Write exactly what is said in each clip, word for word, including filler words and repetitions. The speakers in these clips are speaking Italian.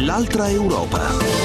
L'altra Europa.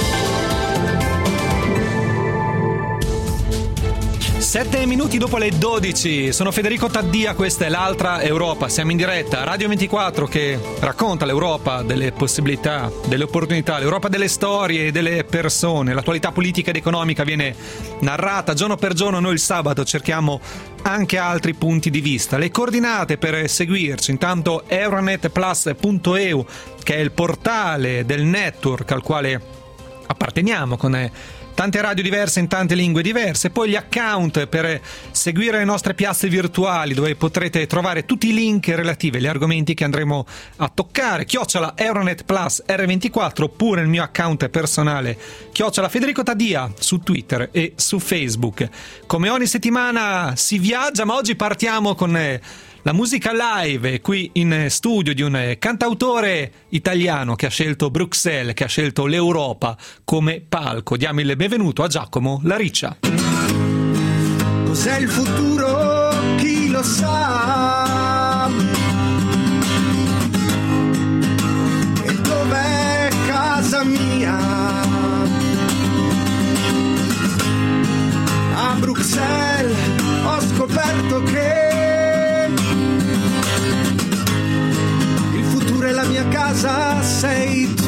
Sette minuti dopo le dodici, sono Federico Taddia, questa è l'Altra Europa, siamo in diretta, Radio ventiquattro che racconta l'Europa delle possibilità, delle opportunità, l'Europa delle storie e delle persone, l'attualità politica ed economica viene narrata giorno per giorno, noi il sabato cerchiamo anche altri punti di vista. Le coordinate per seguirci, intanto euronet plus punto e u, che è il portale del network al quale apparteniamo con tante radio diverse in tante lingue diverse, poi gli account per seguire le nostre piazze virtuali dove potrete trovare tutti i link relativi agli argomenti che andremo a toccare, chiocciola Euronet Plus erre ventiquattro, oppure il mio account personale chiocciola Federico Taddia su Twitter e su Facebook. Come ogni settimana si viaggia, ma oggi partiamo con la musica live qui in studio di un cantautore italiano che ha scelto Bruxelles, che ha scelto l'Europa come palco. Diamo il benvenuto a Giacomo La Riccia. Cos'è il futuro? Chi lo sa? E dov'è casa mia? A Bruxelles ho scoperto che la mia casa sei tu.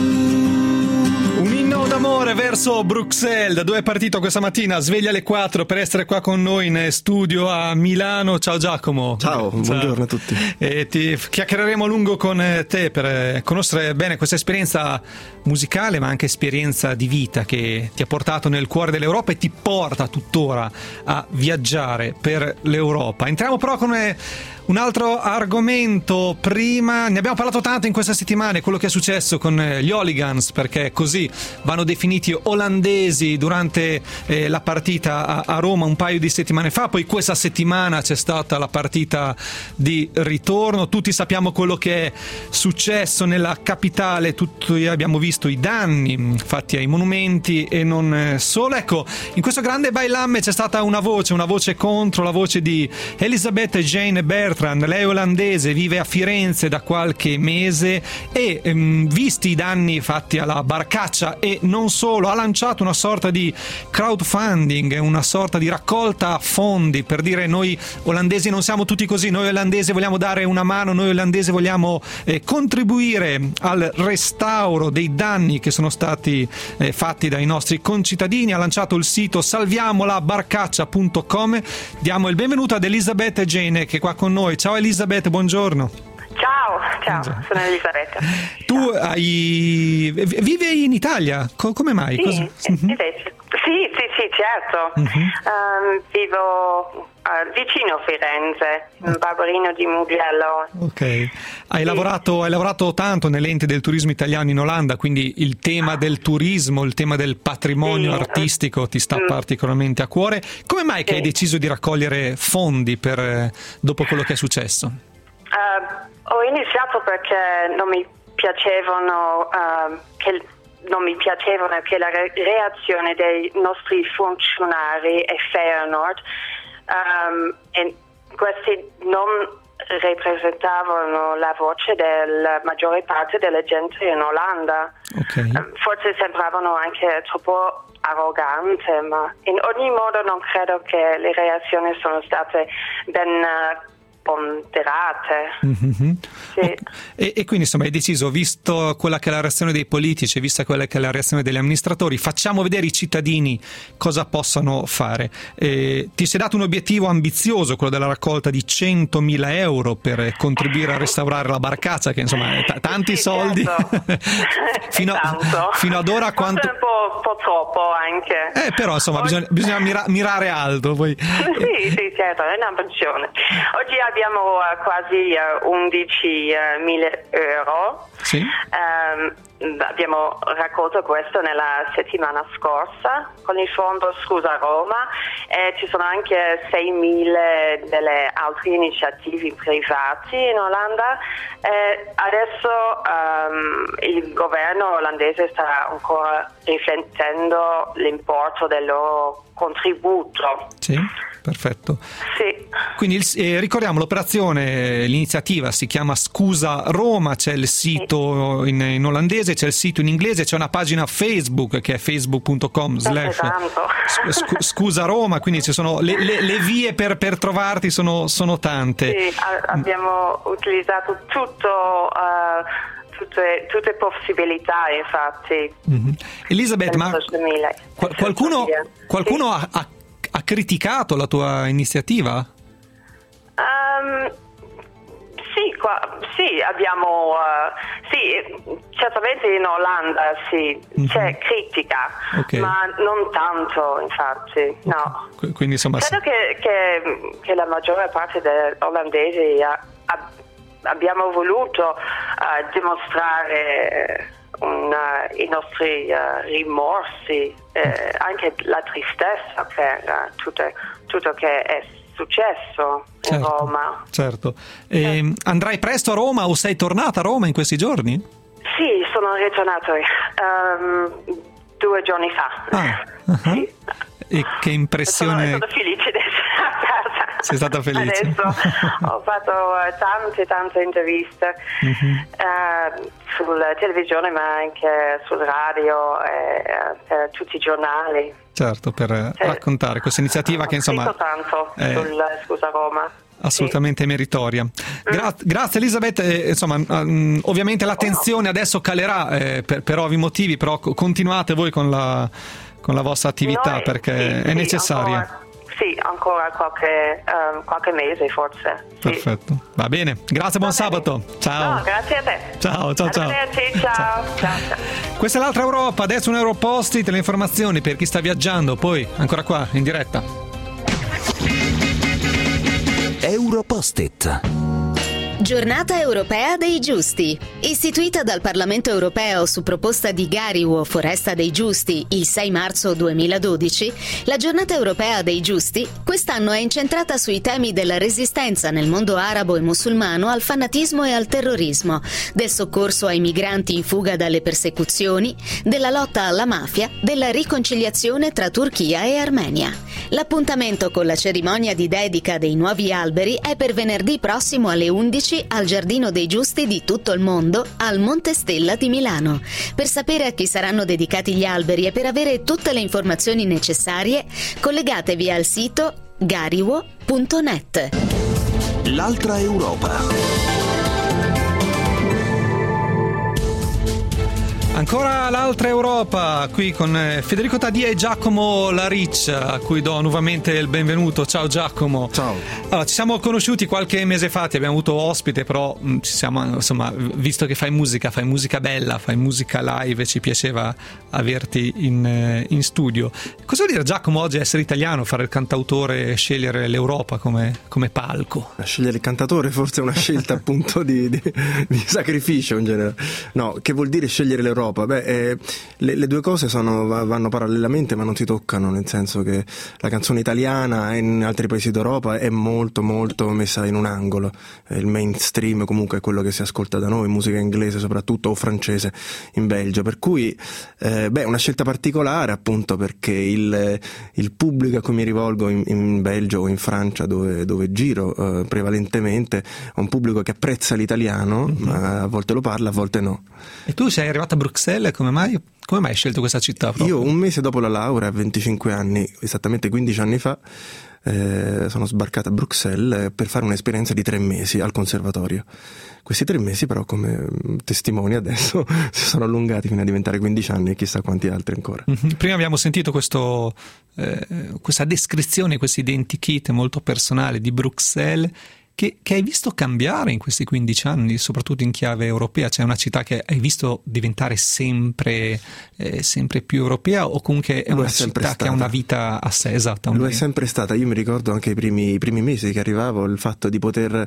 Un inno d'amore verso Bruxelles, da dove è partito questa mattina, sveglia alle quattro per essere qua con noi in studio a Milano. Ciao Giacomo. Ciao, Ciao. Buongiorno a tutti. E ti chiacchiereremo a lungo con te per conoscere bene questa esperienza musicale, ma anche esperienza di vita che ti ha portato nel cuore dell'Europa e ti porta tuttora a viaggiare per l'Europa. Entriamo però con un altro argomento. Prima ne abbiamo parlato tanto in questa settimana, quello che è successo con gli hooligans, perché così vanno definiti olandesi durante eh, la partita a, a Roma un paio di settimane fa. Poi questa settimana c'è stata la partita di ritorno, tutti sappiamo quello che è successo nella capitale, tutti abbiamo visto i danni fatti ai monumenti e non solo. Ecco, in questo grande bailamme c'è stata una voce, una voce contro, la voce di Elisabeth Jane Bertrand. Lei è olandese, vive a Firenze da qualche mese e ehm, visti i danni fatti alla barcaccia e non solo, ha lanciato una sorta di crowdfunding, una sorta di raccolta fondi per dire: noi olandesi non siamo tutti così, noi olandesi vogliamo dare una mano, noi olandesi vogliamo eh, contribuire al restauro dei danni che sono stati eh, fatti dai nostri concittadini. Ha lanciato il sito salviamola barcaccia punto com. Diamo il benvenuto ad Elisabeth Jane che è qua con noi. Ciao Elisabeth, buongiorno. Ciao, ciao, sono Elisabetta. Tu hai vivi in Italia? Co- come mai? Sì, Cosa... sì, sì, sì, sì, certo. Uh-huh. Um, vivo uh, vicino a Firenze, in Barberino di Mugello. Ok. Hai sì. lavorato hai lavorato tanto nell'ente del turismo italiano in Olanda, quindi il tema del turismo, il tema del patrimonio sì. artistico ti sta mm. particolarmente a cuore. Come mai che sì. hai deciso di raccogliere fondi per dopo quello che è successo? Uh, ho iniziato perché non mi piacevano uh, che non mi piacevano che la re- reazione dei nostri funzionari e Feyenoord um, e questi non rappresentavano la voce della maggiore parte della gente in Olanda. Okay. Uh, forse sembravano anche troppo arrogante, ma in ogni modo non credo che le reazioni sono state ben uh, ponderate. Mm-hmm. Sì. Okay. E, e quindi insomma hai deciso, visto quella che è la reazione dei politici, vista quella che è la reazione degli amministratori, facciamo vedere ai cittadini cosa possono fare. E ti sei dato un obiettivo ambizioso, quello della raccolta di centomila euro per contribuire a restaurare la barcaccia, che insomma è t- tanti sì, soldi. Certo. fino, a, fino ad ora quanto... un po', un po' troppo anche. Eh, però insomma bisogna, bisogna mira- mirare alto poi. Sì, sì, certo, è un'ambizione. Oggi abbiamo uh, quasi uh, undicimila euro. Sì. Um, abbiamo raccolto questo nella settimana scorsa con il fondo Scusa Roma e ci sono anche seimila delle altre iniziative private in Olanda. E adesso um, il governo olandese sta ancora riflettendo l'importo del loro contributo. Sì, perfetto. Sì. Quindi il, eh, ricordiamo l'operazione, l'iniziativa si chiama Scusa Roma, c'è il sito in, in olandese, c'è il sito in inglese, c'è una pagina Facebook che è facebook punto com slash Scusa Roma, quindi ci sono le, le, le vie per, per trovarti sono, sono tante. Sì, a, abbiamo utilizzato tutto, uh, tutte, tutte possibilità, infatti. Mm-hmm. Elisabeth, ma qual- qualcuno, qualcuno sì. ha, ha, ha criticato la tua iniziativa? Um, sì, qua, sì, abbiamo, uh, sì, certamente in Olanda sì, mm-hmm. c'è critica, okay. ma non tanto, infatti, no. Qu- quindi insomma... Credo che, che, che la maggiore parte degli olandesi ha, ha, abbiamo voluto uh, dimostrare un, uh, i nostri uh, rimorsi, eh, anche la tristezza per uh, tutto, tutto che è successo in certo, Roma. Certo. E eh. Andrai presto a Roma o sei tornata a Roma in questi giorni? Sì, sono ritornato um, due giorni fa. Ah, uh-huh. Sì. E che impressione... Sono, sono felice di essere a casa. Sei stata felice? Adesso ho fatto uh, tante tante interviste uh-huh. uh, sulla televisione, ma anche sul radio e uh, per tutti i giornali. Certo, per sì. raccontare questa iniziativa che insomma... Ho tanto è... sul Scusa Roma. Assolutamente sì. meritoria. Gra- mm. Grazie Elisabeth, eh, insomma um, ovviamente l'attenzione adesso calerà eh, per, per ovvi motivi, però continuate voi con la, con la vostra attività Noi, perché sì, è sì, necessaria. Ancora, sì, ancora qualche, um, qualche mese forse. Perfetto, sì. Va bene, grazie, buon sabato. Ciao. No, grazie a te. Ciao, ciao, ciao. Ciao. Ciao. Ciao, ciao. Questa è l'altra Europa, adesso un Europost, le informazioni per chi sta viaggiando, poi ancora qua in diretta. Europost-it. Giornata europea dei giusti. Istituita dal Parlamento europeo su proposta di Gariwo Foresta dei Giusti il sei marzo duemiladodici, la Giornata europea dei giusti quest'anno è incentrata sui temi della resistenza nel mondo arabo e musulmano al fanatismo e al terrorismo, del soccorso ai migranti in fuga dalle persecuzioni, della lotta alla mafia, della riconciliazione tra Turchia e Armenia. L'appuntamento con la cerimonia di dedica dei nuovi alberi è per venerdì prossimo alle undici al Giardino dei Giusti di tutto il mondo al Monte Stella di Milano. Per sapere a chi saranno dedicati gli alberi e per avere tutte le informazioni necessarie, collegatevi al sito gariwo punto net. L'altra Europa. Ancora l'altra Europa, qui con Federico Taddia e Giacomo Lariccia, a cui do nuovamente il benvenuto. Ciao Giacomo. Ciao. Allora, ci siamo conosciuti qualche mese fa, ti abbiamo avuto ospite, però ci siamo, insomma, visto che fai musica, fai musica bella, fai musica live e ci piaceva averti in, in studio. Cosa vuol dire, Giacomo, oggi essere italiano, fare il cantautore e scegliere l'Europa come, come palco? Scegliere il cantatore forse è una scelta appunto di, di, di sacrificio in generale. No, che vuol dire scegliere l'Europa? Beh, eh, le, le due cose sono, vanno parallelamente ma non si toccano, nel senso che la canzone italiana in altri paesi d'Europa è molto molto messa in un angolo. Il mainstream comunque è quello che si ascolta da noi, musica inglese soprattutto o francese in Belgio, per cui eh, beh, una scelta particolare appunto perché il, il pubblico a cui mi rivolgo in, in Belgio o in Francia dove, dove giro eh, prevalentemente è un pubblico che apprezza l'italiano, mm-hmm. ma a volte lo parla, a volte no. E tu sei arrivato a Bruxelles, come mai, come mai hai scelto questa città proprio? Io un mese dopo la laurea, a venticinque anni, esattamente quindici anni fa, eh, sono sbarcato a Bruxelles per fare un'esperienza di tre mesi al conservatorio. Questi tre mesi però, come testimoni adesso, si sono allungati fino a diventare quindici anni e chissà quanti altri ancora. Mm-hmm. Prima abbiamo sentito questo, eh, questa descrizione, questo identikit molto personale di Bruxelles, Che, che hai visto cambiare in questi quindici anni, soprattutto in chiave europea? C'è una città che hai visto diventare sempre, eh, sempre più europea, o comunque è Lo una è città stata. che ha una vita a sé esatta? Lo è sempre stata. Io mi ricordo anche i primi, i primi mesi che arrivavo, il fatto di poter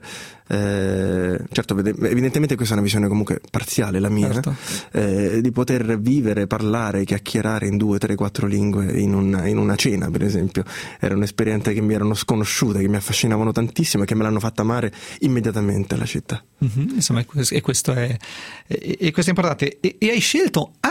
eh, certo, evidentemente questa è una visione comunque parziale, la mia, certo. eh, di poter vivere, parlare, chiacchierare in due, tre, quattro lingue in una, in una cena, per esempio. Era un'esperienza che mi erano sconosciute, che mi affascinavano tantissimo e che me l'hanno fatta amare immediatamente la città. Mm-hmm, insomma, e questo è, e questo è importante. E, e hai scelto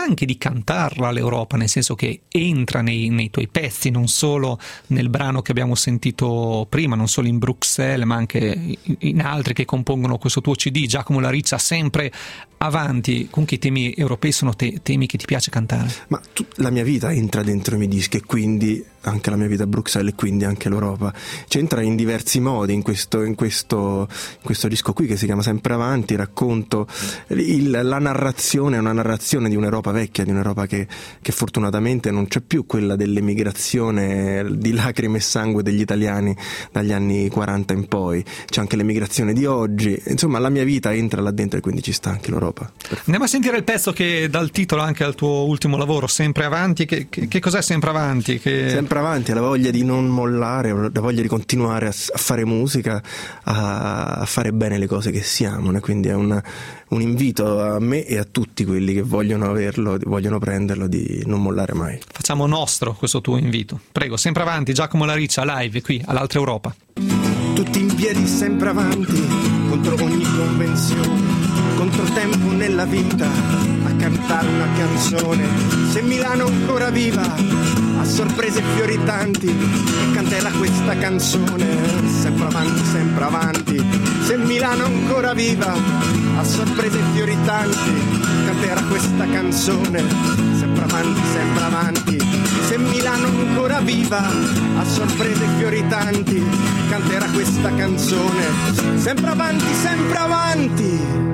anche di cantarla l'Europa, nel senso che entra nei, nei tuoi pezzi, non solo nel brano che abbiamo sentito prima, non solo in Bruxelles, ma anche in altri che compongono questo tuo C D. Giacomo La Riccia, sempre avanti. Comunque i temi europei sono te- temi che ti piace cantare? Ma tu, la mia vita entra dentro i miei dischi, e quindi anche la mia vita a Bruxelles, e quindi anche l'Europa. C'entra in diversi modi in questo, in questo, in questo disco qui, che si chiama Sempre Avanti. Racconto il, la narrazione, una narrazione di un'Europa vecchia, di un'Europa che, che fortunatamente non c'è più, quella dell'emigrazione di lacrime e sangue degli italiani dagli anni quaranta in poi. C'è anche l'emigrazione di oggi. Insomma, la mia vita entra là dentro, e quindi ci sta anche l'Europa. Andiamo a sentire il pezzo che dà il titolo anche al tuo ultimo lavoro, Sempre Avanti. Che, che, che cos'è Sempre Avanti? Che... Sempre Avanti, la voglia di non mollare, la voglia di continuare a, a fare musica, a, a fare bene le cose che si amano, e quindi è un, un invito a me e a tutti quelli che vogliono averlo, vogliono prenderlo, di non mollare mai. Facciamo nostro questo tuo invito. Prego, Sempre Avanti, Giacomo La Riccia, live qui all'Altra Europa. Tutti in piedi sempre avanti, contro ogni convenzione, controtempo nella vita, a cantare una canzone. Se Milano ancora viva, a sorprese fiori tanti, e canterà questa canzone. Sempre avanti, sempre avanti. Se Milano ancora viva, a sorprese fiori tanti, canterà questa canzone. Sempre avanti, sempre avanti. Se Milano ancora viva, a sorprese fiori tanti, canterà questa canzone. Sempre avanti, sempre avanti.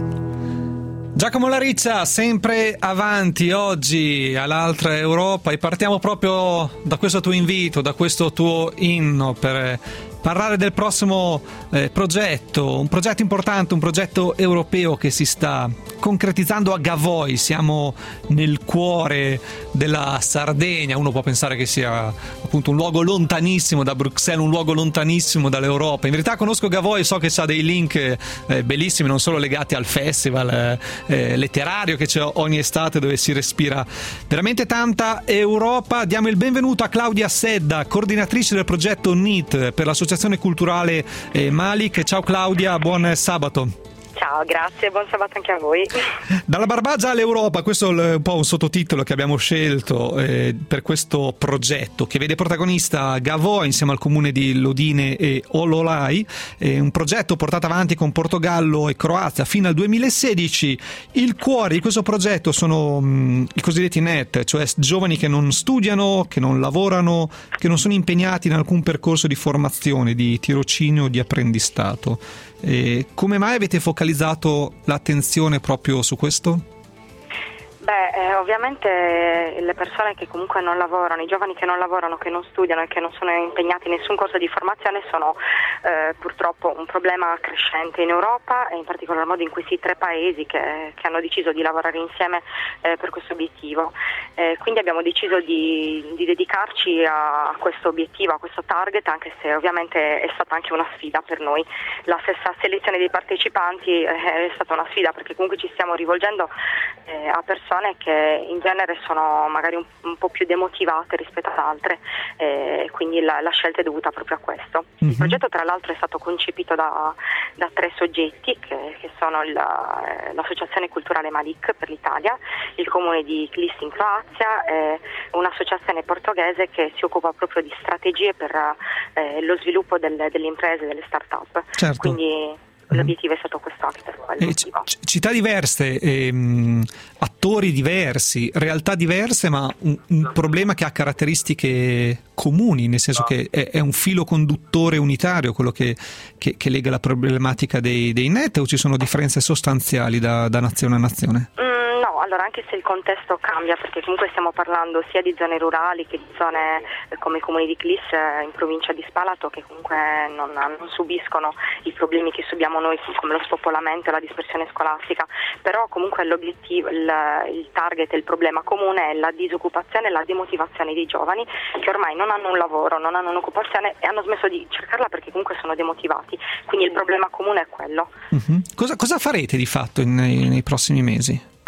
Giacomo La Riccia, Sempre Avanti, oggi all'Altra Europa, e partiamo proprio da questo tuo invito, da questo tuo inno, per parlare del prossimo eh, progetto, un progetto importante, un progetto europeo che si sta concretizzando a Gavoi. Siamo nel cuore della Sardegna. Uno può pensare che sia appunto un luogo lontanissimo da Bruxelles, un luogo lontanissimo dall'Europa. In verità conosco Gavoi, so che c'ha dei link eh, bellissimi, non solo legati al festival eh, eh, letterario che c'è ogni estate, dove si respira veramente tanta Europa. Diamo il benvenuto a Claudia Sedda, coordinatrice del progetto N I T per l'associazione culturale eh, Malik. Ciao Claudia, buon sabato. Ciao, grazie, buon sabato anche a voi. Dalla Barbagia all'Europa, questo è un po' un sottotitolo che abbiamo scelto eh, per questo progetto, che vede protagonista Gavoi insieme al comune di Lodine e Ololai, eh, un progetto portato avanti con Portogallo e Croazia fino al duemilasedici. Il cuore di questo progetto sono mh, i cosiddetti N E T, cioè giovani che non studiano, che non lavorano, che non sono impegnati in alcun percorso di formazione, di tirocinio, di apprendistato. E come mai avete focalizzato l'attenzione proprio su questo? Beh, eh, ovviamente le persone che comunque non lavorano, i giovani che non lavorano, che non studiano e che non sono impegnati in nessun corso di formazione sono eh, purtroppo un problema crescente in Europa, e in particolar modo in questi tre paesi che, che hanno deciso di lavorare insieme eh, per questo obiettivo. Eh, quindi abbiamo deciso di, di dedicarci a questo obiettivo, a questo target, anche se ovviamente è stata anche una sfida per noi. La stessa selezione dei partecipanti è stata una sfida, perché comunque ci stiamo rivolgendo eh, a persone che in genere sono magari un, un po' più demotivate rispetto ad altre, eh, quindi la, la scelta è dovuta proprio a questo. Mm-hmm. Il progetto tra l'altro è stato concepito da, da tre soggetti che, che sono il, l'associazione culturale Malik per l'Italia, il comune di Klis in Croazia e un'associazione portoghese che si occupa proprio di strategie per eh, lo sviluppo del, delle imprese, delle start-up. Certo. Quindi l'obiettivo è stato questo anche per quello. Eh, c- città diverse, ehm, attori diversi, realtà diverse, ma un, un problema che ha caratteristiche comuni, nel senso che è, è un filo conduttore unitario quello che, che, che lega la problematica dei, dei N E T, o ci sono differenze sostanziali da, da nazione a nazione? Mm. No, allora anche se il contesto cambia, perché comunque stiamo parlando sia di zone rurali che di zone eh, come i comuni di Klis eh, in provincia di Spalato, che comunque non, non subiscono i problemi che subiamo noi, come lo spopolamento e la dispersione scolastica, però comunque l'obiettivo, il, il target, il problema comune è la disoccupazione e la demotivazione dei giovani che ormai non hanno un lavoro, non hanno un'occupazione e hanno smesso di cercarla perché comunque sono demotivati, quindi il problema comune è quello. Uh-huh. Cosa, cosa farete di fatto in, nei, nei prossimi mesi?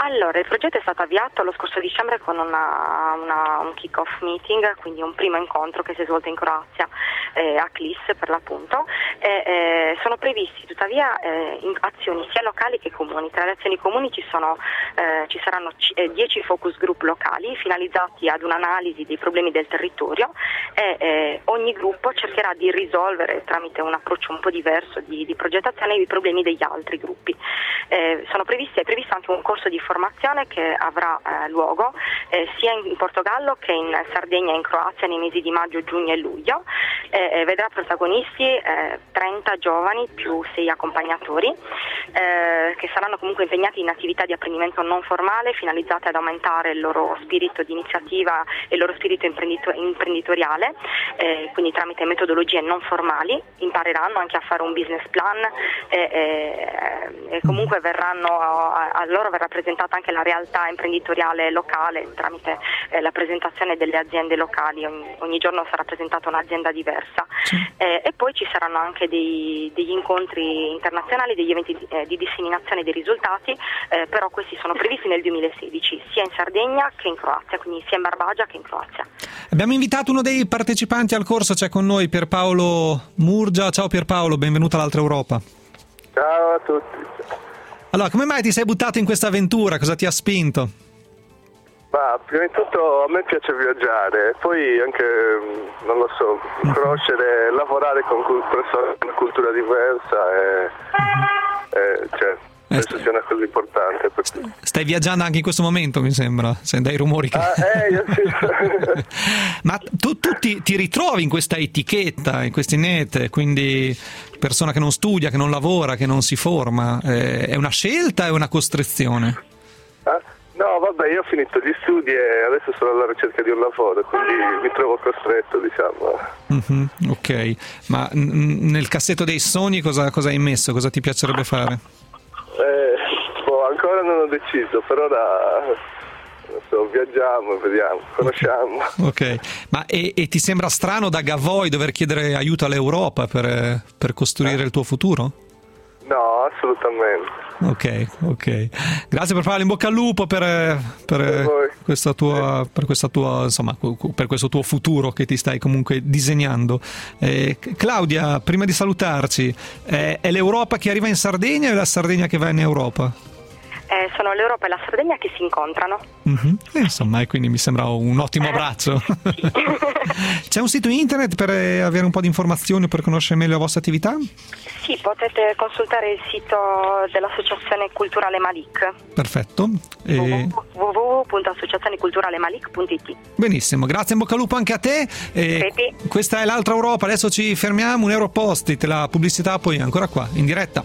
Allora, il progetto è stato avviato lo scorso dicembre con una, una, un kick-off meeting, quindi un primo incontro che si è svolto in Croazia, eh, a Klis per l'appunto. Eh, eh, sono previsti tuttavia eh, in azioni sia locali che comuni. Tra le azioni comuni ci, sono, eh, ci saranno dieci focus group locali finalizzati ad un'analisi dei problemi del territorio e eh, ogni gruppo cercherà di risolvere tramite un approccio un po' diverso di, di progettazione i problemi degli altri gruppi. Eh, sono previsti, è previsto anche un corso di formazione che avrà eh, luogo eh, sia in Portogallo che in Sardegna e in Croazia nei mesi di maggio, giugno e luglio. Eh, vedrà protagonisti eh, trenta giovani più sei accompagnatori eh, che saranno comunque impegnati in attività di apprendimento non formale finalizzate ad aumentare il loro spirito di iniziativa e il loro spirito imprenditor- imprenditoriale, eh, quindi tramite metodologie non formali impareranno anche a fare un business plan e, e, e comunque verranno a, a loro verrà presentata anche la realtà imprenditoriale locale tramite eh, la presentazione delle aziende locali. Ogni, ogni giorno sarà presentata un'azienda diversa. Sì. Eh, e poi ci saranno anche dei, degli incontri internazionali, degli eventi di, eh, di disseminazione dei risultati, eh, però questi sono previsti nel duemilasedici sia in Sardegna che in Croazia, quindi sia in Barbagia che in Croazia. Abbiamo invitato uno dei partecipanti al corso, c'è con noi Pierpaolo Murgia. Ciao Pierpaolo, benvenuto all'Altra Europa. Ciao a tutti. Allora, come mai ti sei buttato in questa avventura? Cosa ti ha spinto? Ma prima di tutto a me piace viaggiare, poi anche, non lo so, conoscere, lavorare con persone di una cultura diversa e, e cioè, penso sia una cosa importante. Perché... Stai viaggiando anche in questo momento, mi sembra, se dai rumori che... Ah, eh, io sì. Ma tu, tu ti, ti ritrovi in questa etichetta, in questi net, quindi persona che non studia, che non lavora, che non si forma, eh, è una scelta o è una costrizione? Ah? No, vabbè, io ho finito gli studi e adesso sono alla ricerca di un lavoro, quindi mi trovo costretto, diciamo. Mm-hmm, ok, ma n- nel cassetto dei sogni cosa, cosa hai messo? Cosa ti piacerebbe fare? Eh, boh, ancora non ho deciso, per ora non so, viaggiamo, vediamo, conosciamo. Ok, ma e, e ti sembra strano da Gavoi dover chiedere aiuto all'Europa per, per costruire eh? il tuo futuro? No, assolutamente. Ok, ok. Grazie per farlo, in bocca al lupo per, per, per questa tua, per questa tua, insomma, per questo tuo futuro che ti stai comunque disegnando. Eh, Claudia, prima di salutarci, eh, è l'Europa che arriva in Sardegna o è la Sardegna che va in Europa? Eh, sono l'Europa e la Sardegna che si incontrano. Mm-hmm. Eh, insomma, e quindi mi sembra un ottimo abbraccio. Sì. C'è un sito internet per avere un po' di informazioni, per conoscere meglio la vostra attività? Sì, potete consultare il sito dell'Associazione Culturale Malik. Perfetto. E... w w w punto associazione culturale malik punto i t. Benissimo, grazie, in bocca al lupo anche a te. E questa è l'Altra Europa, adesso ci fermiamo, un Europost-it, la pubblicità poi ancora qua, in diretta.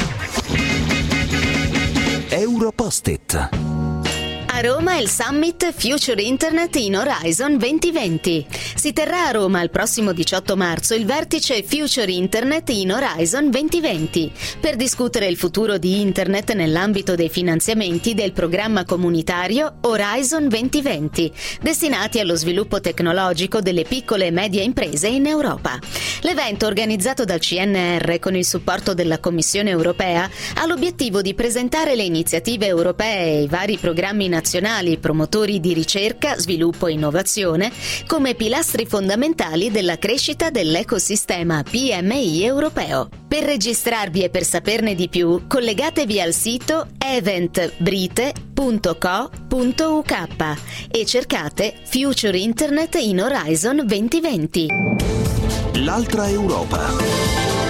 Europost-it. A Roma il Summit Future Internet in Horizon duemilaventi. Si terrà a Roma il prossimo diciotto marzo il vertice Future Internet in Horizon duemilaventi per discutere il futuro di Internet nell'ambito dei finanziamenti del programma comunitario Horizon duemilaventi, destinati allo sviluppo tecnologico delle piccole e medie imprese in Europa. L'evento, organizzato dal C N R con il supporto della Commissione europea, ha l'obiettivo di presentare le iniziative europee e i vari programmi nazionali promotori di ricerca, sviluppo e innovazione come pilastri fondamentali della crescita dell'ecosistema P M I europeo. Per registrarvi e per saperne di più, collegatevi al sito eventbrite punto co punto u k e cercate Future Internet in Horizon duemilaventi. L'Altra Europa.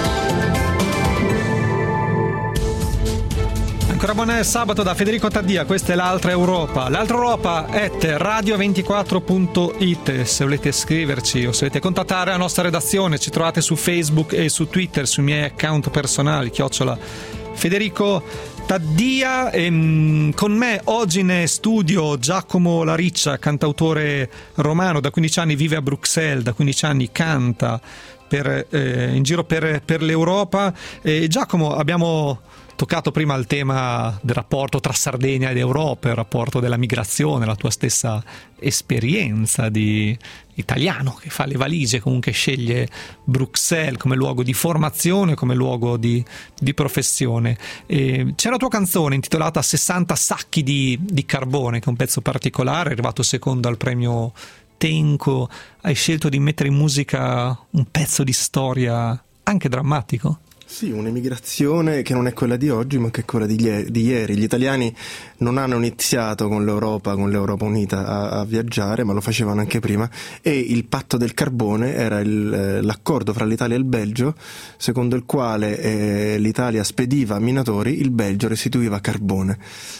Ancora buon sabato da Federico Taddia, questa è l'Altra Europa. L'Altra Europa at radio ventiquattro punto it, se volete scriverci o se volete contattare la nostra redazione ci trovate su Facebook e su Twitter, sui miei account personali, chiocciola Federico Taddia. E, mh, con me oggi in studio Giacomo Lariccia, cantautore romano, da quindici anni vive a Bruxelles, da quindici anni canta per, eh, in giro per, per l'Europa. E Giacomo, abbiamo toccato prima il tema del rapporto tra Sardegna ed Europa, il rapporto della migrazione, la tua stessa esperienza di italiano che fa le valigie, comunque sceglie Bruxelles come luogo di formazione, come luogo di, di professione. E c'è la tua canzone intitolata sessanta sacchi di, di carbone, che è un pezzo particolare, è arrivato secondo al premio Tenco. Hai scelto di mettere in musica un pezzo di storia anche drammatico? Sì, un'emigrazione che non è quella di oggi, ma che è quella di, di ieri. Gli italiani non hanno iniziato con l'Europa, con l'Europa unita a, a viaggiare, ma lo facevano anche prima, e il patto del carbone era il, l'accordo fra l'Italia e il Belgio, secondo il quale eh, l'Italia spediva minatori, il Belgio restituiva carbone.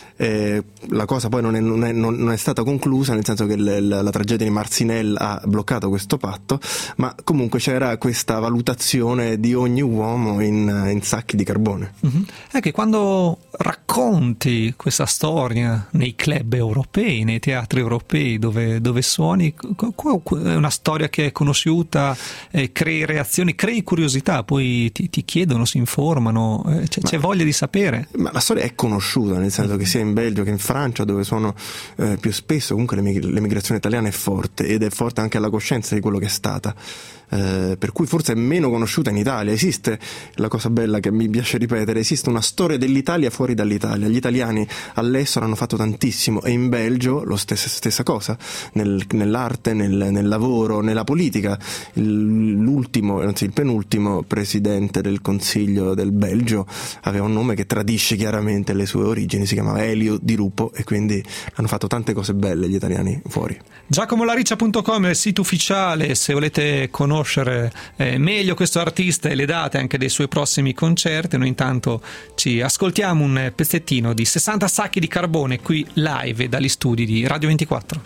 Eh, la cosa poi non è, non, è, non è stata conclusa, nel senso che l, la, la tragedia di Marcinelle ha bloccato questo patto, ma comunque c'era questa valutazione di ogni uomo in, in sacchi di carbone. Mm-hmm. È che quando racconti questa storia nei club europei, nei teatri europei dove, dove suoni, è una storia che è conosciuta, eh, crei reazioni, crei curiosità, poi ti, ti chiedono, si informano, eh, c'è, ma, c'è voglia di sapere. Ma la storia è conosciuta, nel senso che sia in Belgio che in Francia, dove suono eh, più spesso, comunque l'emigrazione italiana è forte, ed è forte anche alla coscienza di quello che è stata. Eh, per cui forse è meno conosciuta in Italia. Esiste, la cosa bella che mi piace ripetere, esiste una storia dell'Italia fuori dall'Italia. Gli italiani all'estero hanno fatto tantissimo, e in Belgio lo stessa, stessa cosa, nel, nell'arte, nel, nel lavoro, nella politica. Il, l'ultimo, anzi il penultimo presidente del Consiglio del Belgio aveva un nome che tradisce chiaramente le sue origini, si chiamava Elio Di Rupo, e quindi hanno fatto tante cose belle gli italiani fuori. giacomo lariccia punto com è il sito ufficiale se volete conoscere eh, meglio questo artista e le date anche dei suoi prossimi concerti. Noi intanto ci ascoltiamo un pezzettino di sessanta sacchi di carbone qui live dagli studi di Radio ventiquattro.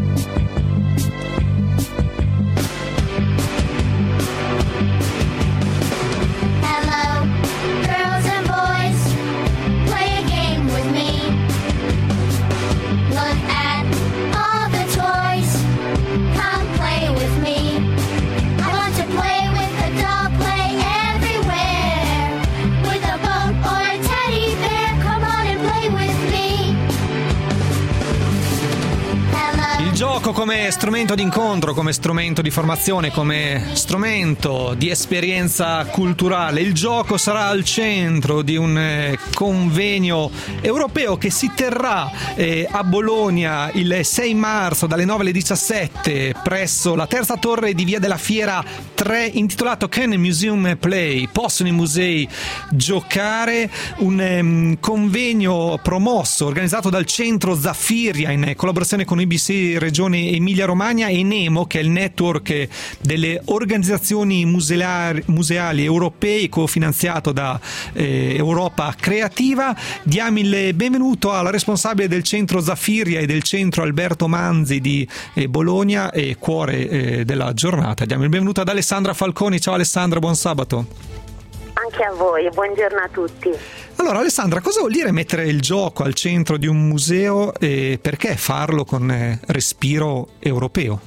Gioco come strumento di incontro, come strumento di formazione, come strumento di esperienza culturale. Il gioco sarà al centro di un eh, convegno europeo che si terrà eh, a Bologna il sei marzo dalle nove alle diciassette presso la terza torre di Via della Fiera tre, intitolato Can Museum Play? Possono i musei giocare? Un um, convegno promosso, organizzato dal centro Zaffiria in collaborazione con I B C Regione Emilia Romagna e Nemo, che è il network delle organizzazioni museali, museali europei, cofinanziato da eh, Europa Creativa. Diamo il benvenuto alla responsabile del centro Zaffiria e del centro Alberto Manzi di eh, Bologna, e cuore eh, della giornata. Diamo il benvenuto ad Alessandra Falconi. Ciao Alessandra, buon sabato. Anche a voi, buongiorno a tutti. Allora Alessandra, cosa vuol dire mettere il gioco al centro di un museo, e perché farlo con eh, respiro europeo?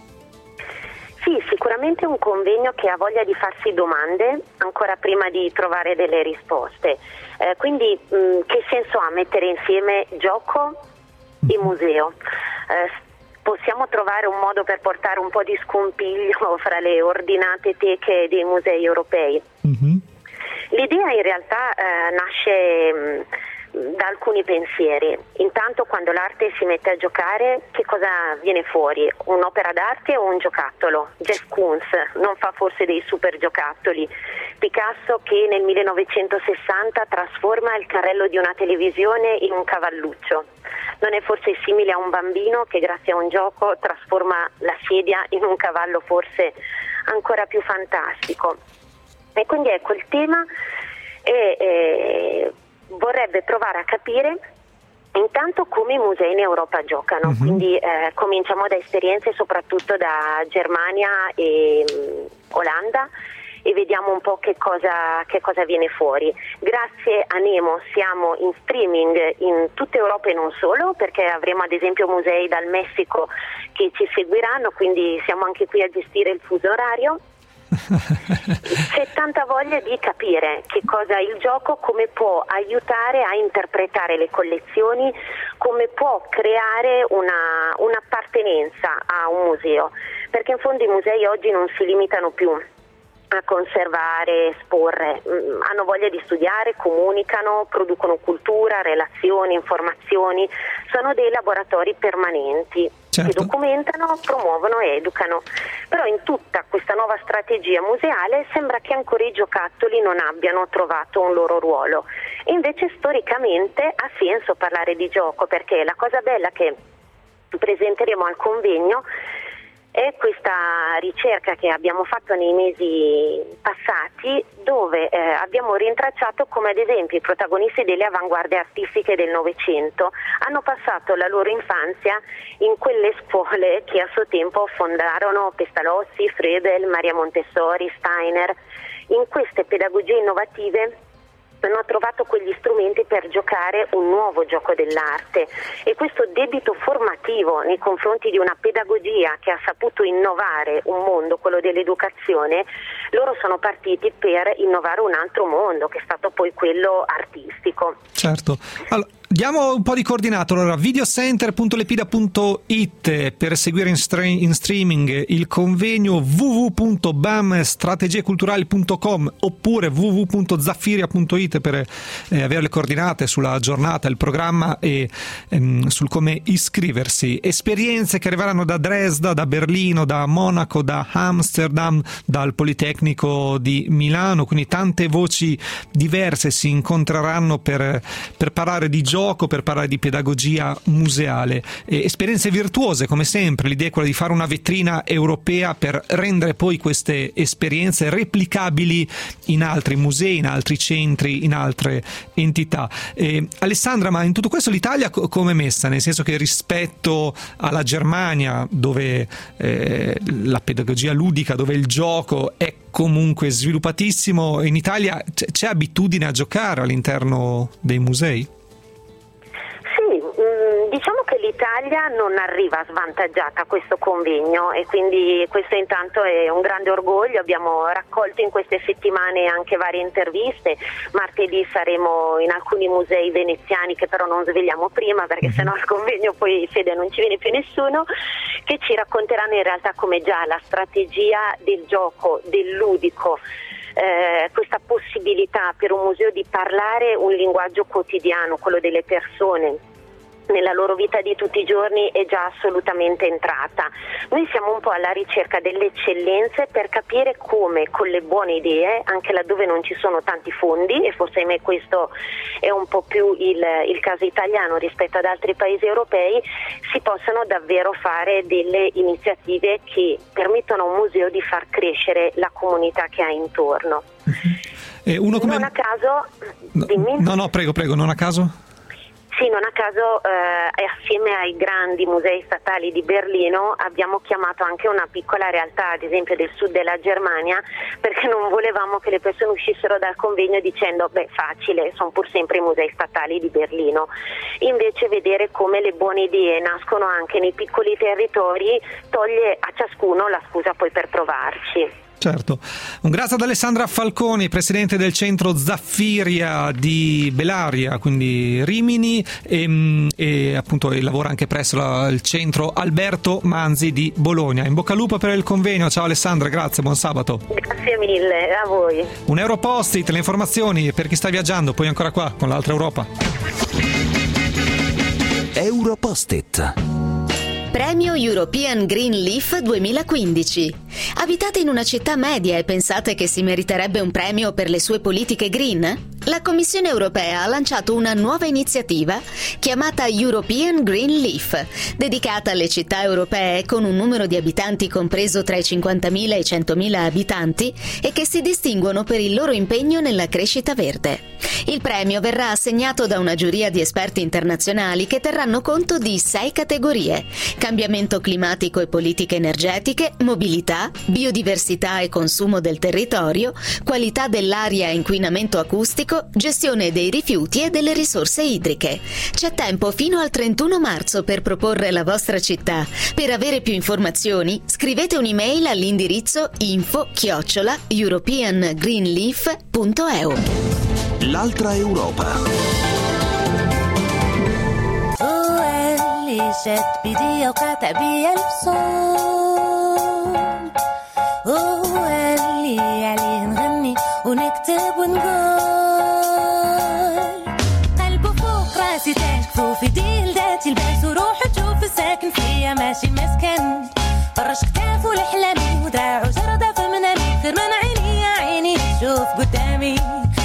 Sì, sicuramente è un convegno che ha voglia di farsi domande ancora prima di trovare delle risposte. Eh, quindi mh, che senso ha mettere insieme gioco e museo? Eh, possiamo trovare un modo per portare un po' di scompiglio fra le ordinate teche dei musei europei? Mm-hmm. L'idea in realtà eh, nasce mh, da alcuni pensieri. Intanto, quando l'arte si mette a giocare, che cosa viene fuori? Un'opera d'arte o un giocattolo? Jeff Koons non fa forse dei super giocattoli? Picasso, che nel millenovecentosessanta trasforma il carrello di una televisione in un cavalluccio, non è forse simile a un bambino che grazie a un gioco trasforma la sedia in un cavallo forse ancora più fantastico? E quindi ecco, il tema è, eh, vorrebbe provare a capire intanto come i musei in Europa giocano. Mm-hmm. Quindi eh, cominciamo da esperienze soprattutto da Germania e um, Olanda, e vediamo un po' che cosa, che cosa viene fuori. Grazie a Nemo siamo in streaming in tutta Europa e non solo, perché avremo ad esempio musei dal Messico che ci seguiranno, quindi siamo anche qui a gestire il fuso orario. C'è tanta voglia di capire che cosa il gioco, come può aiutare a interpretare le collezioni, come può creare una, un'appartenenza a un museo, perché in fondo i musei oggi non si limitano più a conservare, esporre, mm, hanno voglia di studiare, comunicano, producono cultura, relazioni, informazioni, sono dei laboratori permanenti. Certo. Che documentano, promuovono e educano. Però in tutta questa nuova strategia museale sembra che ancora i giocattoli non abbiano trovato un loro ruolo. E invece storicamente ha senso parlare di gioco, perché la cosa bella che presenteremo al convegno è questa ricerca che abbiamo fatto nei mesi passati, dove eh, abbiamo rintracciato come ad esempio i protagonisti delle avanguardie artistiche del Novecento hanno passato la loro infanzia in quelle scuole che a suo tempo fondarono Pestalozzi, Froebel, Maria Montessori, Steiner. In queste pedagogie innovative hanno trovato quegli strumenti per giocare un nuovo gioco dell'arte, e questo debito formativo nei confronti di una pedagogia che ha saputo innovare un mondo, quello dell'educazione, loro sono partiti per innovare un altro mondo che è stato poi quello artistico. Certo. Allora, diamo un po' di coordinate. Allora, videocenter punto lepida punto it per seguire in, stre- in streaming il convegno, w w w punto bam strategie culturali punto com oppure w w w punto zaffiria punto it per eh, avere le coordinate sulla giornata, il programma e ehm, sul come iscriversi. Esperienze che arriveranno da Dresda, da Berlino, da Monaco, da Amsterdam, dal Politecnico di Milano, quindi tante voci diverse si incontreranno per, per parlare di gioco, per parlare di pedagogia museale. Eh, esperienze virtuose come sempre, l'idea è quella di fare una vetrina europea per rendere poi queste esperienze replicabili in altri musei, in altri centri, in altre entità. Eh, Alessandra, ma in tutto questo l'Italia co- come è messa? Nel senso che rispetto alla Germania, dove eh, la pedagogia ludica, dove il gioco è comunque sviluppatissimo, in Italia c- c'è abitudine a giocare all'interno dei musei? Diciamo che l'Italia non arriva svantaggiata a questo convegno, e quindi questo intanto è un grande orgoglio. Abbiamo raccolto in queste settimane anche varie interviste. Martedì saremo in alcuni musei veneziani, che però non svegliamo prima perché sennò al convegno poi, Fede, non ci viene più nessuno, che ci racconteranno in realtà come già la strategia del gioco, del ludico, Eh, questa possibilità per un museo di parlare un linguaggio quotidiano, quello delle persone, nella loro vita di tutti i giorni, è già assolutamente entrata. Noi siamo un po' alla ricerca delle eccellenze per capire come con le buone idee, anche laddove non ci sono tanti fondi, e forse ahimè questo è un po' più il, il caso italiano rispetto ad altri paesi europei, si possano davvero fare delle iniziative che permettono a un museo di far crescere la comunità che ha intorno. Eh, uno come... Non a caso, dimmi. No, no, prego, prego, non a caso? Sì, non a caso eh, assieme ai grandi musei statali di Berlino abbiamo chiamato anche una piccola realtà, ad esempio del sud della Germania, perché non volevamo che le persone uscissero dal convegno dicendo beh, facile, sono pur sempre i musei statali di Berlino. Invece vedere come le buone idee nascono anche nei piccoli territori toglie a ciascuno la scusa poi per provarci. Certo. Un grazie ad Alessandra Falconi, presidente del centro Zaffiria di Bellaria, quindi Rimini, e, e appunto e lavora anche presso la, il centro Alberto Manzi di Bologna. In bocca al lupo per il convegno. Ciao Alessandra, grazie, buon sabato. Grazie mille, a voi. Un Europost-it, le informazioni per chi sta viaggiando, poi ancora qua con l'altra Europa. Europost-it. Premio European Green Leaf duemilaquindici. Abitate in una città media e pensate che si meriterebbe un premio per le sue politiche green? La Commissione europea ha lanciato una nuova iniziativa chiamata European Green Leaf, dedicata alle città europee con un numero di abitanti compreso tra i cinquantamila e i centomila abitanti e che si distinguono per il loro impegno nella crescita verde. Il premio verrà assegnato da una giuria di esperti internazionali che terranno conto di sei categorie: cambiamento climatico e politiche energetiche, mobilità, biodiversità e consumo del territorio, qualità dell'aria e inquinamento acustico, pubblico, gestione dei rifiuti e delle risorse idriche. C'è tempo fino al trentuno marzo per proporre la vostra città. Per avere più informazioni, scrivete un'email all'indirizzo info chiocciola european green leaf punto e u. L'altra Europa. شت بيدي وقاطع بيا البصول هو اللي عليه نغني ونكتب ونقول قلبه فوق راسي تاج كفوف يديه لذاتي الباس وروح تشوف الساكن فيا ماشي مسكن فرش كتافه لحلامي ودراعه جردة في منامي خير من عيني يا عيني شوف قدامي.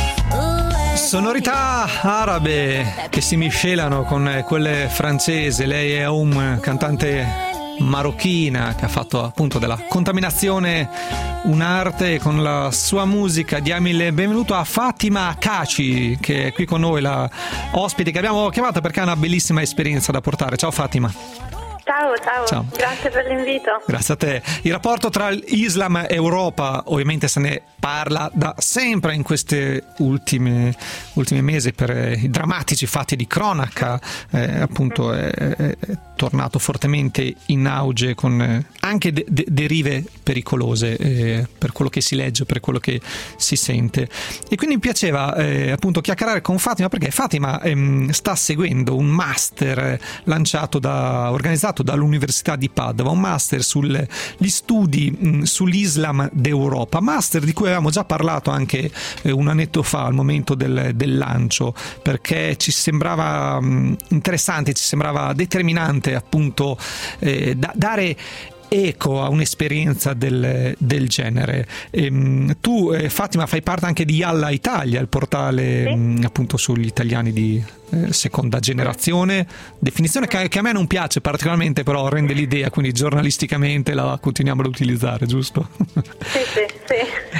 Sonorità arabe che si miscelano con quelle francesi. Lei è un cantante marocchina che ha fatto appunto della contaminazione un'arte con la sua musica. Diamo il benvenuto a Fatima Kaci, che è qui con noi, la ospite che abbiamo chiamato perché ha una bellissima esperienza da portare. Ciao Fatima. Ciao, ciao, ciao, grazie per l'invito. Grazie a te. Il rapporto tra Islam e Europa, ovviamente se ne parla da sempre in questi ultimi, ultimi mesi per i drammatici fatti di cronaca, eh, appunto è, è tornato fortemente in auge con eh, anche de- de- derive pericolose eh, per quello che si legge, per quello che si sente. E quindi mi piaceva eh, appunto chiacchierare con Fatima, perché Fatima ehm, sta seguendo un master lanciato da, organizzato dall'Università di Padova, un master sugli studi mh, sull'Islam d'Europa, master di cui avevamo già parlato anche eh, un annetto fa al momento del, del lancio, perché ci sembrava mh, interessante, ci sembrava determinante appunto eh, da, dare eco a un'esperienza del, del genere. E, tu eh, Fatima fai parte anche di Yalla Italia, il portale sì. mh, appunto sugli italiani di eh, seconda generazione, definizione che, che a me non piace particolarmente, però rende l'idea, quindi giornalisticamente la continuiamo ad utilizzare, giusto? Sì, sì, sì.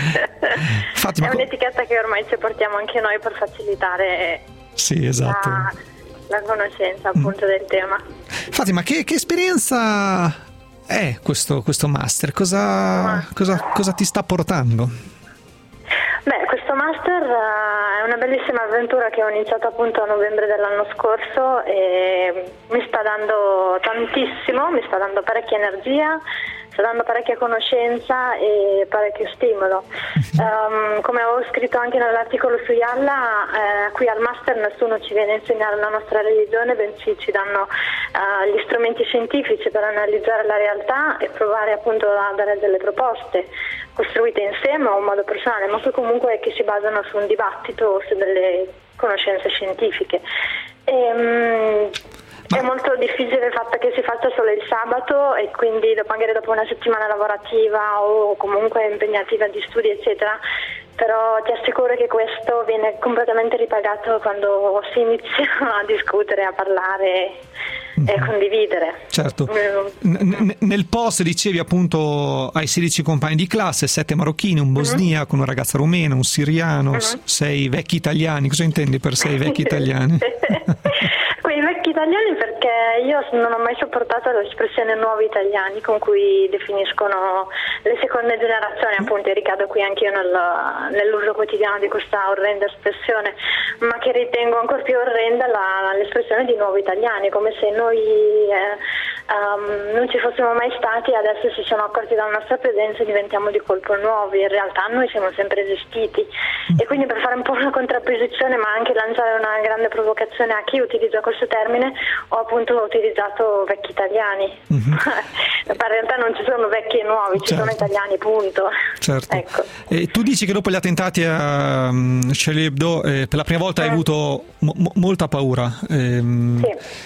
Fatima, è un'etichetta che ormai ci portiamo anche noi per facilitare sì, esatto. la, la conoscenza appunto mm. del tema. Fatima, che, che esperienza è questo, questo master? Cosa, cosa, cosa ti sta portando? Beh, questo master uh, è una bellissima avventura che ho iniziato appunto a novembre dell'anno scorso e mi sta dando tantissimo, mi sta dando parecchia energia, sta dando parecchia conoscenza e parecchio stimolo. Um, come avevo scritto anche nell'articolo su Yalla, eh, qui al master nessuno ci viene a insegnare la nostra religione, bensì ci danno uh, gli strumenti scientifici per analizzare la realtà e provare appunto a dare delle proposte costruite insieme o in modo personale, ma che comunque che si basano su un dibattito o su delle conoscenze scientifiche. E, um, È molto difficile il fatto che si faccia solo il sabato e quindi magari dopo una settimana lavorativa o comunque impegnativa di studi eccetera, però ti assicuro che questo viene completamente ripagato quando si inizia a discutere, a parlare e a condividere. Certo. N- nel post dicevi appunto hai sedici compagni di classe, sette marocchini, un bosniaco, uh-huh. una ragazza rumena, un siriano, uh-huh. sei vecchi italiani. Cosa intendi per sei vecchi italiani? Quei vecchi italiani perché io non ho mai sopportato l'espressione nuovi italiani con cui definiscono le seconde generazioni, appunto, e ricado qui anche io nel, nell'uso quotidiano di questa orrenda espressione, ma che ritengo ancora più orrenda la, l'espressione di nuovi italiani, come se noi eh, um, non ci fossimo mai stati e adesso si sono accorti della nostra presenza e diventiamo di colpo nuovi. In realtà noi siamo sempre esistiti e quindi per fare un po' una contrapposizione ma anche lanciare una grande provocazione a chi utilizza questo termine, ho appunto utilizzato vecchi italiani. Mm-hmm. In realtà non ci sono vecchi e nuovi, certo. Ci sono italiani, punto. Certo. Ecco. E tu dici che dopo gli attentati a um, Charlie Hebdo eh, per la prima volta mm. hai avuto mo- molta paura. Ehm, sì.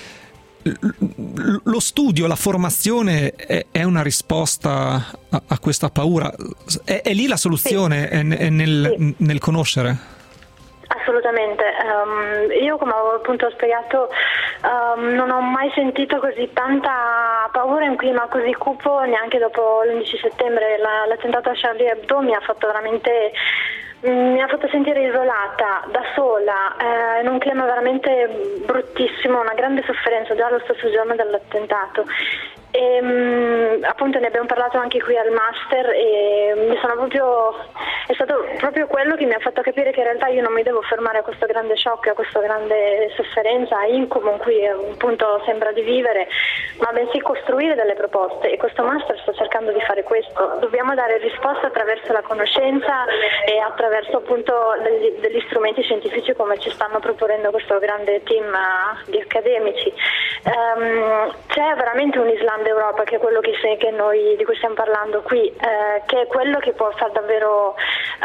Lo studio, la formazione è, è una risposta a, a questa paura? È, è lì la soluzione? Sì. È, è nel, sì. nel conoscere? Assolutamente, um, io come avevo appunto spiegato um, non ho mai sentito così tanta paura in un clima così cupo neanche dopo l'undici settembre. La, l'attentato a Charlie Hebdo mi ha fatto veramente mi ha fatto sentire isolata, da sola, eh, in un clima veramente bruttissimo, una grande sofferenza già lo stesso giorno dell'attentato. E, mh, appunto ne abbiamo parlato anche qui al master e mi sono proprio, è stato proprio quello che mi ha fatto capire che in realtà io non mi devo fermare a questo grande shock, a questa grande sofferenza, a incubo in cui appunto sembra di vivere, ma bensì costruire delle proposte, e questo master sta cercando di fare questo. Dobbiamo dare risposte attraverso la conoscenza e attraverso appunto degli, degli strumenti scientifici, come ci stanno proponendo questo grande team uh, di accademici. Um, c'è veramente un Islam d'Europa, che è quello che, se, che noi di cui stiamo parlando qui, eh, che è quello che può far davvero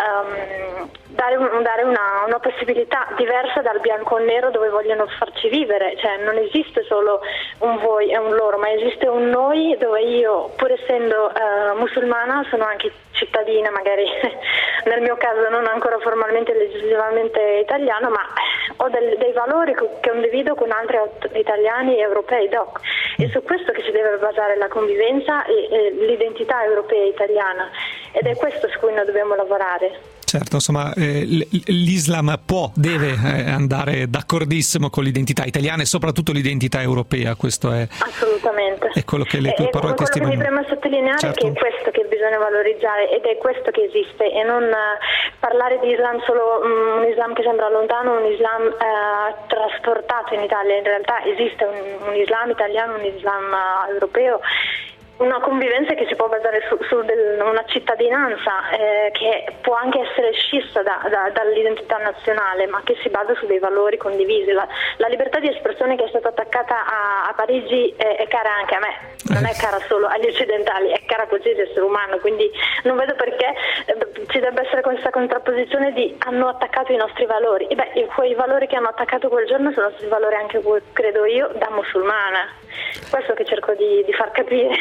um, dare, un, dare una, una possibilità diversa dal bianco o nero dove vogliono farci vivere. Cioè non esiste solo un voi e un loro, ma esiste un noi dove io, pur essendo uh, musulmana, sono anche cittadina, magari nel mio caso non ancora formalmente legislativamente italiano, ma ho del, dei valori che condivido con altri italiani e europei doc. È su questo che si deve basare la convivenza e, e l'identità europea e italiana, ed è questo su cui noi dobbiamo lavorare. Certo, insomma, eh, l'Islam può, deve eh, andare d'accordissimo con l'identità italiana e soprattutto l'identità europea, questo è assolutamente è quello che le tue e, parole quello testimoniano. Che mi preme sottolineare, certo, che è questo che bisogna valorizzare, ed è questo che esiste, e non uh, parlare di Islam solo um, un Islam che sembra lontano, un Islam uh, trasportato in Italia. In realtà esiste un, un Islam italiano, un Islam uh, europeo, una convivenza che si può basare su, su del, una cittadinanza eh, che può anche essere scissa da, da, dall'identità nazionale, ma che si basa su dei valori condivisi. La, la libertà di espressione che è stata attaccata a, a Parigi è, è cara anche a me, non è cara solo agli occidentali, è cara a qualsiasi essere umano, quindi non vedo perché eh, ci debba essere questa contrapposizione di hanno attaccato i nostri valori. E beh, quei valori che hanno attaccato quel giorno sono stati valori anche, credo io, da musulmana. Questo che cerco di, di far capire.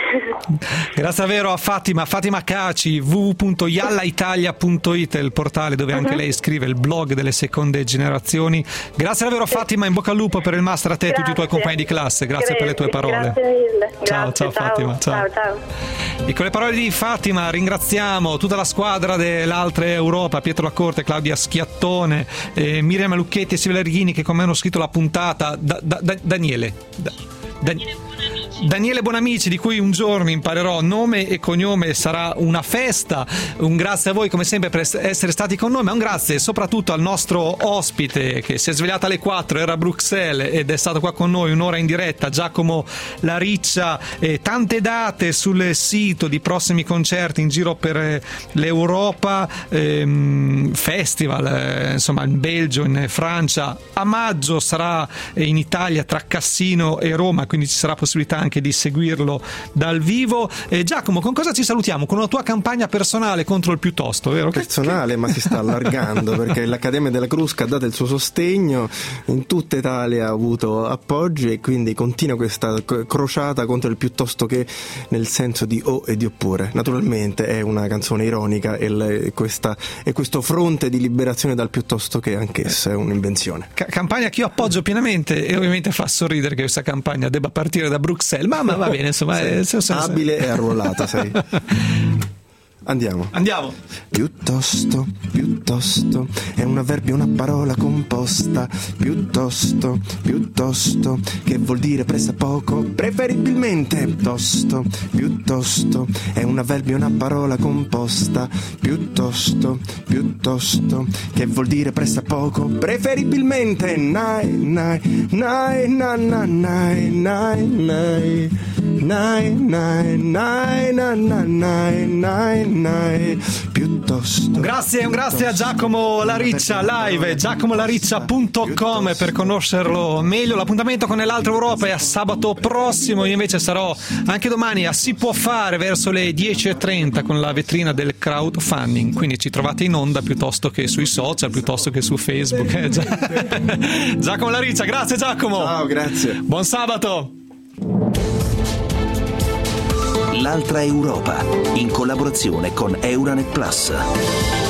Grazie davvero a Fatima, Fatima Caci, w w w punto yalla italia punto it è il portale dove anche uh-huh. lei scrive il blog delle seconde generazioni. Grazie davvero sì. Fatima, in bocca al lupo per il master a te e tutti i tuoi compagni di classe. Grazie, grazie per le tue parole. Grazie mille. Ciao, grazie, ciao, ciao Fatima. Ciao. ciao, ciao. E con le parole di Fatima ringraziamo tutta la squadra dell'Altra Europa, Pietro Lacorte, Claudia Schiattone, eh, Miriam Lucchetti e Silvia Righini, che con me hanno scritto la puntata. Da, da, da, Daniele. Da, Daniele. Daniele Bonamici, di cui un giorno imparerò nome e cognome, sarà una festa. Un grazie a voi come sempre per essere stati con noi, ma un grazie soprattutto al nostro ospite che si è svegliato alle quattro, era a Bruxelles ed è stato qua con noi un'ora in diretta, Giacomo Lariccia. Eh, tante date sul sito di prossimi concerti in giro per l'Europa, ehm, festival eh, insomma in Belgio, in Francia. A maggio sarà in Italia tra Cassino e Roma, quindi ci sarà possibilità anche di seguirlo dal vivo. eh, Giacomo, con cosa ci salutiamo? Con una tua campagna personale contro il piuttosto, vero? Personale, ma si sta allargando perché l'Accademia della Crusca ha dato il suo sostegno, in tutta Italia ha avuto appoggi e quindi continua questa crociata contro il piuttosto che, nel senso di o e di oppure. Naturalmente è una canzone ironica e, le, questa, e questo fronte di liberazione dal piuttosto che anch'essa è un'invenzione. C- campagna che io appoggio pienamente, e ovviamente fa sorridere che questa campagna debba partire da Bruxelles, ma, ma va bene, insomma, sei è, se, se, abile e arruolata sei. Andiamo. Andiamo. Piuttosto, piuttosto, è un avverbio, una parola composta. Piuttosto, piuttosto, che vuol dire pressappoco, preferibilmente. Piuttosto, piuttosto, è un avverbio, una parola composta. Piuttosto, piuttosto, che vuol dire pressappoco, preferibilmente. Nai, nai, nai, na, na, nai, nai, nai, nai, nai, nai, na, na, nai, nai. Piuttosto. Grazie, un grazie a Giacomo Lariccia live, giacomo lariccia punto com per conoscerlo meglio. L'appuntamento con l'Altra Europa è a sabato prossimo. Io invece sarò anche domani a Si Può Fare verso le dieci e trenta con la vetrina del crowdfunding, quindi ci trovate in onda piuttosto che sui social, piuttosto che su Facebook. eh, Giacomo Lariccia, grazie Giacomo. Ciao, grazie. Buon sabato. L'Altra Europa, in collaborazione con Euranet Plus.